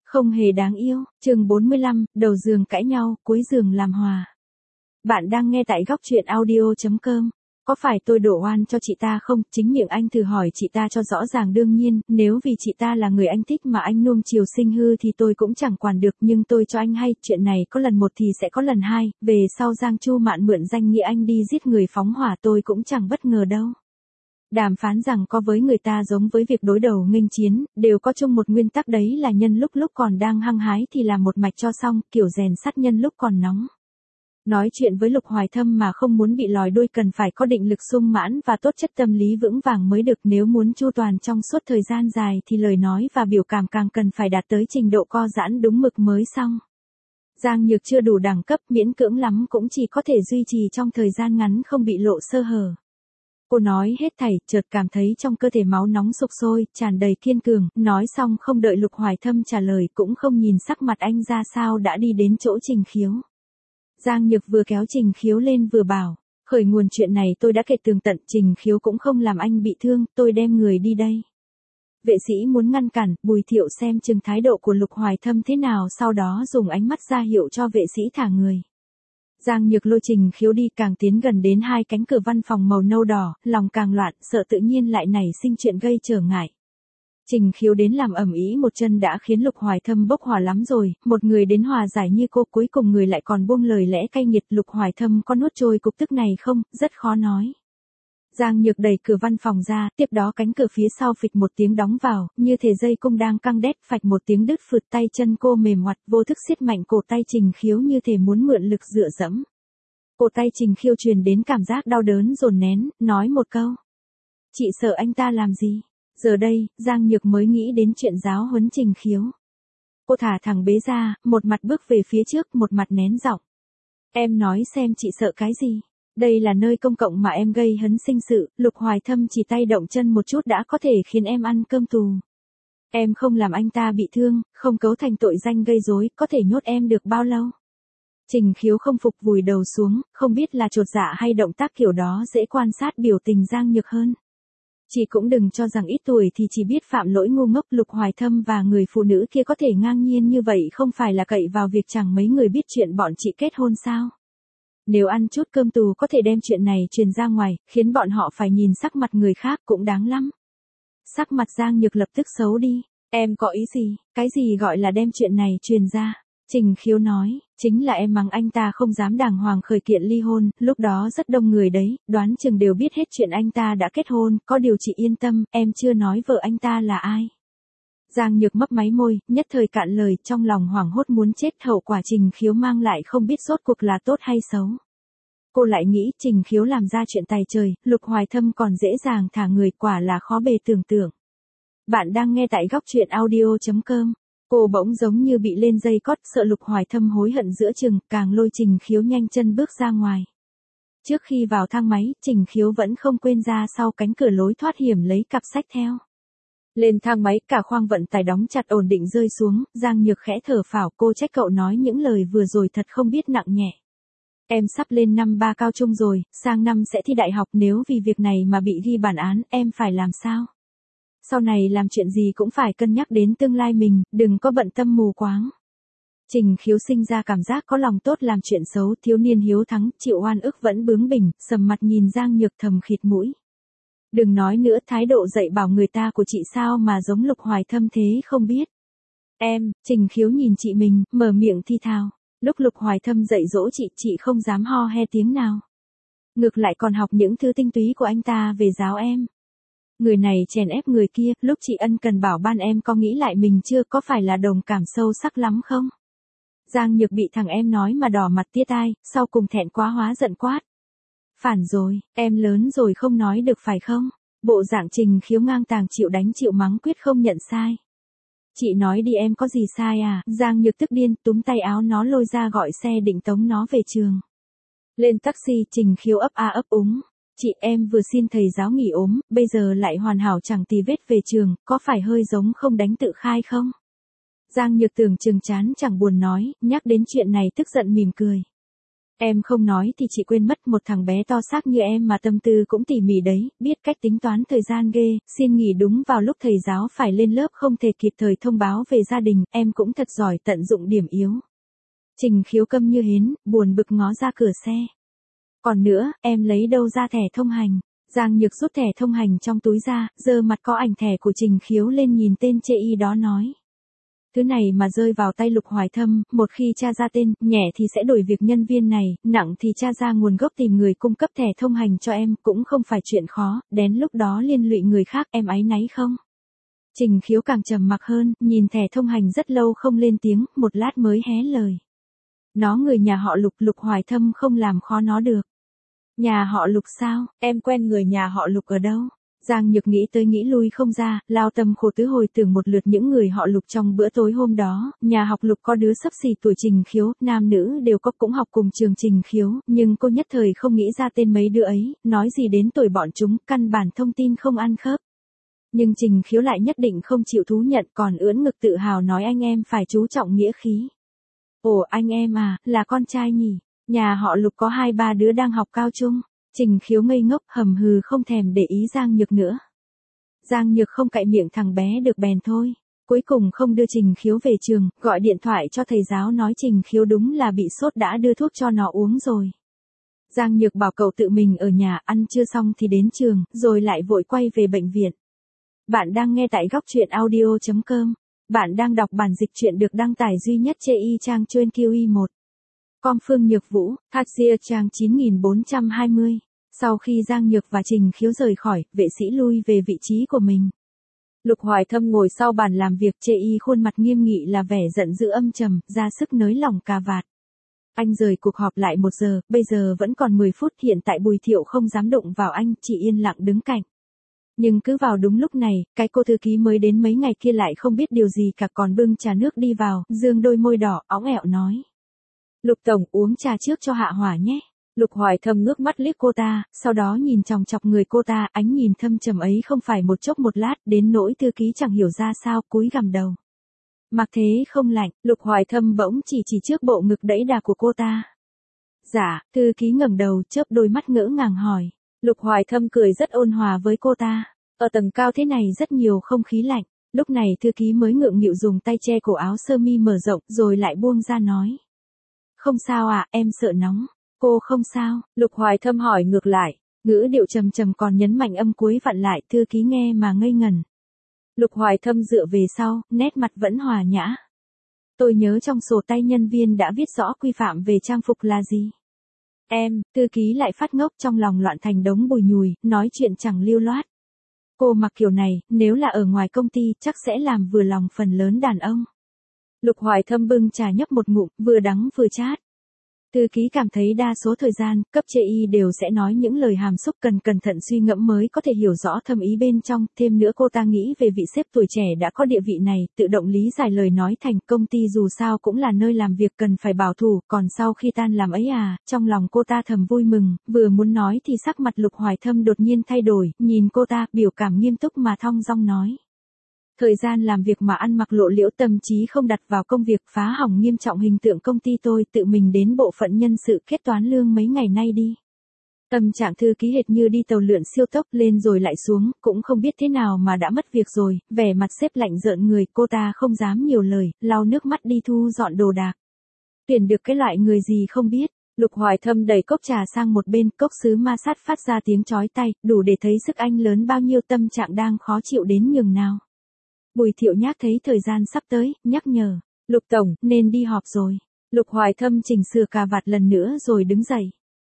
Không hề đáng yêu, chương 45, đầu giường cãi nhau, cuối giường làm hòa. Bạn đang nghe tại góc truyện audio.com. Có phải tôi đổ oan cho chị ta không? Chính miệng anh thử hỏi chị ta cho rõ ràng, đương nhiên, nếu vì chị ta là người anh thích mà anh nuông chiều sinh hư thì tôi cũng chẳng quản được, nhưng tôi cho anh hay, chuyện này có lần một thì sẽ có lần hai, về sau Giang Chu Mạn mượn danh nghĩa anh đi giết người phóng hỏa tôi cũng chẳng bất ngờ đâu. Đàm phán rằng có với người ta giống với việc đối đầu nghênh chiến, đều có chung một nguyên tắc, đấy là nhân lúc còn đang hăng hái thì làm một mạch cho xong, kiểu rèn sắt nhân lúc còn nóng. Nói chuyện với Lục Hoài Thâm mà không muốn bị lòi đuôi cần phải có định lực sung mãn và tố chất tâm lý vững vàng mới được, nếu muốn chu toàn trong suốt thời gian dài thì lời nói và biểu cảm càng cần phải đạt tới trình độ co giãn đúng mực mới xong. Giang Nhược chưa đủ đẳng cấp, miễn cưỡng lắm cũng chỉ có thể duy trì trong thời gian ngắn không bị lộ sơ hở. Cô nói hết thảy, chợt cảm thấy trong cơ thể máu nóng sục sôi, tràn đầy kiên cường, nói xong không đợi Lục Hoài Thâm trả lời cũng không nhìn sắc mặt anh ra sao đã đi đến chỗ Trình Khiếu. Giang Nhược vừa kéo Trình Khiếu lên vừa bảo, khởi nguồn chuyện này tôi đã kể tường tận, Trình Khiếu cũng không làm anh bị thương, tôi đem người đi đây. Vệ sĩ muốn ngăn cản, Bùi Thiệu xem chừng thái độ của Lục Hoài Thâm thế nào, sau đó dùng ánh mắt ra hiệu cho vệ sĩ thả người. Giang Nhược lôi Trình Khiếu đi, càng tiến gần đến hai cánh cửa văn phòng màu nâu đỏ, lòng càng loạn, sợ tự nhiên lại nảy sinh chuyện gây trở ngại. Trình Khiếu đến làm ầm ĩ một chân đã khiến Lục Hoài Thâm bốc hỏa lắm rồi, một người đến hòa giải như cô, cuối cùng người lại còn buông lời lẽ cay nghiệt. Lục Hoài Thâm có nuốt trôi cục tức này không, rất khó nói. Giang Nhược đẩy cửa văn phòng ra, tiếp đó cánh cửa phía sau phịch một tiếng đóng vào, như thể dây cung đang căng đét, phạch một tiếng đứt phượt, tay chân cô mềm oặt, vô thức siết mạnh cổ tay Trình Khiếu như thể muốn mượn lực dựa dẫm. Cổ tay Trình Khiếu truyền đến cảm giác đau đớn dồn nén, nói một câu. Chị sợ anh ta làm gì? Giờ đây, Giang Nhược mới nghĩ đến chuyện giáo huấn Trình Khiếu. Cô thả thẳng bế ra, một mặt bước về phía trước, một mặt nén giọng. Em nói xem chị sợ cái gì? Đây là nơi công cộng mà em gây hấn sinh sự, Lục Hoài Thâm chỉ tay động chân một chút đã có thể khiến em ăn cơm tù. Em không làm anh ta bị thương, không cấu thành tội danh gây rối, có thể nhốt em được bao lâu? Trình Khiếu không phục vùi đầu xuống, không biết là chột dạ hay động tác kiểu đó dễ quan sát biểu tình Giang Nhược hơn. Chị cũng đừng cho rằng ít tuổi thì chỉ biết phạm lỗi ngu ngốc, Lục Hoài Thâm và người phụ nữ kia có thể ngang nhiên như vậy không phải là cậy vào việc chẳng mấy người biết chuyện bọn chị kết hôn sao? Nếu ăn chút cơm tù có thể đem chuyện này truyền ra ngoài, khiến bọn họ phải nhìn sắc mặt người khác cũng đáng lắm. Sắc mặt Giang Nhược lập tức xấu đi. Em có ý gì? Cái gì gọi là đem chuyện này truyền ra? Trình Khiếu nói, chính là em mắng anh ta không dám đàng hoàng khởi kiện ly hôn, lúc đó rất đông người đấy, đoán chừng đều biết hết chuyện anh ta đã kết hôn, có điều chị yên tâm, em chưa nói vợ anh ta là ai. Giang Nhược mấp máy môi, nhất thời cạn lời, trong lòng hoảng hốt muốn chết, hậu quả Trình Khiếu mang lại không biết rốt cuộc là tốt hay xấu. Cô lại nghĩ Trình Khiếu làm ra chuyện tày trời, Lục Hoài Thâm còn dễ dàng thả người, quả là khó bề tưởng tượng. Bạn đang nghe tại góc truyện audio.com. Cô bỗng giống như bị lên dây cót, sợ Lục Hoài Thâm hối hận giữa chừng, càng lôi Trình Khiếu nhanh chân bước ra ngoài. Trước khi vào thang máy, Trình Khiếu vẫn không quên ra sau cánh cửa lối thoát hiểm lấy cặp sách theo. Lên thang máy, cả khoang vận tải đóng chặt ổn định rơi xuống, Giang Nhược khẽ thở phào, cô trách cậu nói những lời vừa rồi thật không biết nặng nhẹ. Em sắp lên năm 3 cao trung rồi, sang năm sẽ thi đại học, nếu vì việc này mà bị ghi bản án, em phải làm sao? Sau này làm chuyện gì cũng phải cân nhắc đến tương lai mình, đừng có bận tâm mù quáng. Trình Khiếu sinh ra cảm giác có lòng tốt làm chuyện xấu, thiếu niên hiếu thắng, chịu oan ức vẫn bướng bỉnh, sầm mặt nhìn Giang Nhược thầm khịt mũi. Đừng nói nữa, thái độ dạy bảo người ta của chị sao mà giống Lục Hoài Thâm thế không biết. Em, Trình Khiếu nhìn chị mình, mở miệng thi thào. Lúc Lục Hoài Thâm dạy dỗ chị không dám ho he tiếng nào. Ngược lại còn học những thứ tinh túy của anh ta về giáo em. Người này chèn ép người kia, lúc chị ân cần bảo ban em có nghĩ lại mình chưa, có phải là đồng cảm sâu sắc lắm không? Giang Nhược bị thằng em nói mà đỏ mặt tía tai, sau cùng thẹn quá hóa giận quát. Phản rồi, em lớn rồi không nói được phải không? Bộ dạng Trình Khiếu ngang tàng chịu đánh chịu mắng quyết không nhận sai. Chị nói đi, em có gì sai à? Giang Nhược tức điên, túm tay áo nó lôi ra gọi xe định tống nó về trường. Lên taxi, Trình Khiếu ấp a ấp úng. Chị, em vừa xin thầy giáo nghỉ ốm, bây giờ lại hoàn hảo chẳng tì vết về trường, có phải hơi giống không đánh tự khai không? Giang Nhược tưởng chừng chán chẳng buồn nói, nhắc đến chuyện này tức giận mỉm cười. Em không nói thì chị quên mất, một thằng bé to xác như em mà tâm tư cũng tỉ mỉ đấy, biết cách tính toán thời gian ghê, xin nghỉ đúng vào lúc thầy giáo phải lên lớp không thể kịp thời thông báo về gia đình, em cũng thật giỏi tận dụng điểm yếu. Trình Khiếu câm như hến, buồn bực ngó ra cửa xe. Còn nữa, em lấy đâu ra thẻ thông hành? Giang Nhược rút thẻ thông hành trong túi ra, giơ mặt có ảnh thẻ của Trình Khiếu lên nhìn tên chê y đó nói. Thứ này mà rơi vào tay Lục Hoài Thâm, một khi tra ra tên, nhẹ thì sẽ đổi việc nhân viên này, nặng thì tra ra nguồn gốc tìm người cung cấp thẻ thông hành cho em, cũng không phải chuyện khó, đến lúc đó liên lụy người khác em áy náy không? Trình Khiếu càng trầm mặc hơn, nhìn thẻ thông hành rất lâu không lên tiếng, một lát mới hé lời. Nó người nhà họ Lục, Lục Hoài Thâm không làm khó nó được. Nhà họ Lục sao, em quen người nhà họ Lục ở đâu? Giang Nhược nghĩ tới nghĩ lui không ra, lao tâm khổ tứ hồi tưởng một lượt những người họ Lục trong bữa tối hôm đó, nhà học Lục có đứa xấp xỉ tuổi Trình Khiếu, nam nữ đều có cũng học cùng trường Trình Khiếu, nhưng cô nhất thời không nghĩ ra tên mấy đứa ấy, nói gì đến tuổi bọn chúng, căn bản thông tin không ăn khớp. Nhưng Trình Khiếu lại nhất định không chịu thú nhận, còn ưỡn ngực tự hào nói anh em phải chú trọng nghĩa khí. Ồ anh em à, là con trai nhỉ? Nhà họ Lục có 2-3 đứa đang học cao trung. Trình Khiếu ngây ngốc hầm hừ không thèm để ý Giang Nhược nữa. Giang Nhược không cạy miệng thằng bé được bèn thôi. Cuối cùng không đưa Trình Khiếu về trường, gọi điện thoại cho thầy giáo nói Trình Khiếu đúng là bị sốt đã đưa thuốc cho nó uống rồi. Giang Nhược bảo cậu tự mình ở nhà ăn trưa xong thì đến trường, rồi lại vội quay về bệnh viện. Bạn đang nghe tại góc truyện audio.com. Bạn đang đọc bản dịch truyện được đăng tải duy nhất trên trang chuyên QI1. Com Phương Nhược Vũ, Thachia trang 9420. Sau khi Giang Nhược và Trình Khiếu rời khỏi, vệ sĩ lui về vị trí của mình. Lục Hoài Thâm ngồi sau bàn làm việc, chê y khuôn mặt nghiêm nghị là vẻ giận dữ âm trầm, ra sức nới lỏng cà vạt. Anh rời cuộc họp lại 1 giờ, bây giờ vẫn còn 10 phút, hiện tại Bùi Thiệu không dám đụng vào anh, chỉ yên lặng đứng cạnh. Nhưng cứ vào đúng lúc này, cái cô thư ký mới đến mấy ngày kia lại không biết điều gì cả, còn bưng trà nước đi vào, dương đôi môi đỏ, óng ẹo nói. Lục Tổng uống trà trước cho hạ hỏa nhé. Lục Hoài Thâm ngước mắt liếc cô ta, sau đó nhìn chòng chọc người cô ta, ánh nhìn thâm trầm ấy không phải một chốc một lát, đến nỗi thư ký chẳng hiểu ra sao, cúi gằm đầu. Mặc thế không lạnh, Lục Hoài Thâm bỗng chỉ trước bộ ngực đẫy đà của cô ta. Dạ, thư ký ngẩng đầu, chớp đôi mắt ngỡ ngàng hỏi. Lục Hoài Thâm cười rất ôn hòa với cô ta. Ở tầng cao thế này rất nhiều không khí lạnh. Lúc này thư ký mới ngượng nghịu dùng tay che cổ áo sơ mi mở rộng, rồi lại buông ra nói. Không sao à, em sợ nóng. Cô không sao, Lục Hoài Thâm hỏi ngược lại, ngữ điệu trầm trầm còn nhấn mạnh âm cuối vặn lại, thư ký nghe mà ngây ngẩn. Lục Hoài Thâm dựa về sau, nét mặt vẫn hòa nhã. Tôi nhớ trong sổ tay nhân viên đã viết rõ quy phạm về trang phục là gì. Em, thư ký lại phát ngốc, trong lòng loạn thành đống bùi nhùi, nói chuyện chẳng lưu loát. Cô mặc kiểu này, nếu là ở ngoài công ty, chắc sẽ làm vừa lòng phần lớn đàn ông. Lục Hoài Thâm bưng trà nhấp một ngụm, vừa đắng vừa chát. Thư ký cảm thấy đa số thời gian, cấp chê y đều sẽ nói những lời hàm xúc, cần cẩn thận suy ngẫm mới có thể hiểu rõ thâm ý bên trong, thêm nữa cô ta nghĩ về vị sếp tuổi trẻ đã có địa vị này, tự động lý giải lời nói thành công ty dù sao cũng là nơi làm việc cần phải bảo thủ, còn sau khi tan làm ấy à, trong lòng cô ta thầm vui mừng, vừa muốn nói thì sắc mặt Lục Hoài Thâm đột nhiên thay đổi, nhìn cô ta, biểu cảm nghiêm túc mà thong dong nói. Thời gian làm việc mà ăn mặc lộ liễu, tâm trí không đặt vào công việc, phá hỏng nghiêm trọng hình tượng công ty tôi, tự mình đến bộ phận nhân sự kết toán lương mấy ngày nay đi. Tâm trạng thư ký hệt như đi tàu lượn siêu tốc, lên rồi lại xuống, cũng không biết thế nào mà đã mất việc rồi, vẻ mặt sếp lạnh rợn người, cô ta không dám nhiều lời, lau nước mắt đi thu dọn đồ đạc. Tuyển được cái loại người gì không biết. Lục Hoài Thâm đẩy cốc trà sang một bên, cốc sứ ma sát phát ra tiếng chói tai, đủ để thấy sức anh lớn bao nhiêu, tâm trạng đang khó chịu đến nhường nào. Bùi Thiệu Nhác thấy thời gian sắp tới, nhắc nhở, Lục Tổng, nên đi họp rồi. Lục Hoài Thâm chỉnh sửa cà vạt lần nữa rồi đứng dậy.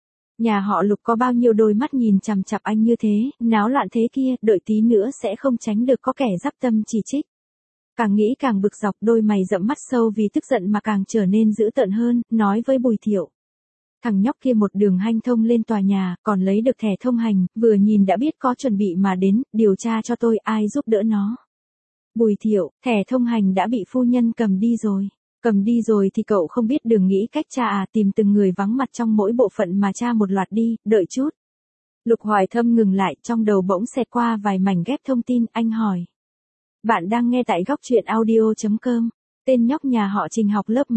Nhà họ Lục có bao nhiêu đôi mắt nhìn chằm chằm anh như thế, náo loạn thế kia, đợi tí nữa sẽ không tránh được có kẻ giáp tâm chỉ trích. Càng nghĩ càng bực dọc, đôi mày rậm mắt sâu vì tức giận mà càng trở nên dữ tợn hơn, nói với Bùi Thiệu. Thằng nhóc kia một đường hanh thông lên tòa nhà, còn lấy được thẻ thông hành, vừa nhìn đã biết có chuẩn bị mà đến, điều tra cho tôi ai giúp đỡ nó. Bùi Thiệu, thẻ thông hành đã bị phu nhân cầm đi rồi. Cầm đi rồi thì cậu không biết đường nghĩ cách tra à, tìm từng người vắng mặt trong mỗi bộ phận mà tra một loạt đi, đợi chút. Lục Hoài Thâm ngừng lại, trong đầu bỗng xẹt qua vài mảnh ghép thông tin, anh hỏi. Bạn đang nghe tại góc truyện audio.com, tên nhóc nhà họ Trình học lớp mấy?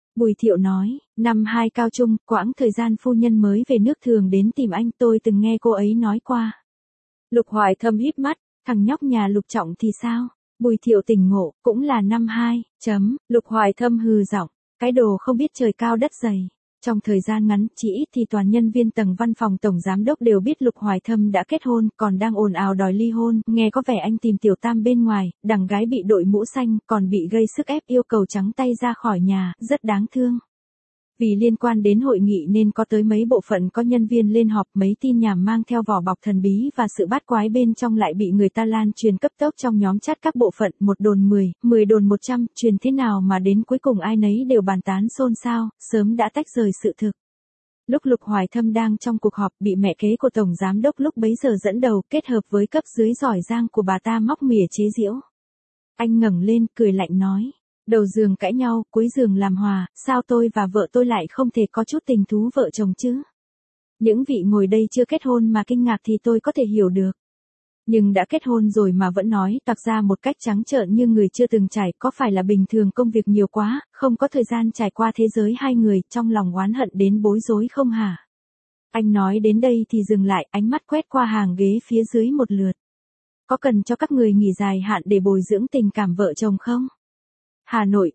Bùi Thiệu nói, năm 2 cao trung, quãng thời gian phu nhân mới về nước thường đến tìm anh, tôi từng nghe cô ấy nói qua. Lục Hoài Thâm híp mắt, thằng nhóc nhà Lục Trọng thì sao? Bùi Thiệu tỉnh ngộ, cũng là năm 2, Lục Hoài Thâm hừ giọng, cái đồ không biết trời cao đất dày. Trong thời gian ngắn, chỉ ít thì toàn nhân viên tầng văn phòng tổng giám đốc đều biết Lục Hoài Thâm đã kết hôn, còn đang ồn ào đòi ly hôn, nghe có vẻ anh tìm tiểu tam bên ngoài, đằng gái bị đội mũ xanh, còn bị gây sức ép yêu cầu trắng tay ra khỏi nhà, rất đáng thương. Vì liên quan đến hội nghị nên có tới mấy bộ phận có nhân viên lên họp, mấy tin nhảm mang theo vỏ bọc thần bí và sự bát quái bên trong lại bị người ta lan truyền cấp tốc trong nhóm chat các bộ phận, 1 đồn 10, 10 đồn 100, truyền thế nào mà đến cuối cùng ai nấy đều bàn tán xôn xao, sớm đã tách rời sự thực. Lúc Lục Hoài Thâm đang trong cuộc họp bị mẹ kế của tổng giám đốc lúc bấy giờ dẫn đầu kết hợp với cấp dưới giỏi giang của bà ta móc mỉa chế giễu. Anh ngẩng lên cười lạnh nói. Đầu giường cãi nhau, cuối giường làm hòa, sao tôi và vợ tôi lại không thể có chút tình thú vợ chồng chứ? Những vị ngồi đây chưa kết hôn mà kinh ngạc thì tôi có thể hiểu được. Nhưng đã kết hôn rồi mà vẫn nói toạc ra một cách trắng trợn như người chưa từng trải, có phải là bình thường công việc nhiều quá, không có thời gian trải qua thế giới hai người, trong lòng oán hận đến bối rối không hả? Anh nói đến đây thì dừng lại, ánh mắt quét qua hàng ghế phía dưới một lượt. Có cần cho các người nghỉ dài hạn để bồi dưỡng tình cảm vợ chồng không? Hà Nội,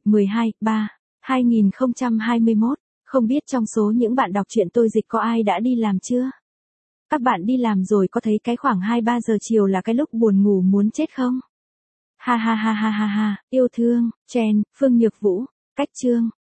12/3/2021, không biết trong số những bạn đọc truyện tôi dịch có ai đã đi làm chưa? Các bạn đi làm rồi có thấy cái khoảng 2-3 giờ chiều là cái lúc buồn ngủ muốn chết không? Ha ha ha ha ha ha, yêu thương, Chen, Phương Nhược Vũ, Cách Chương.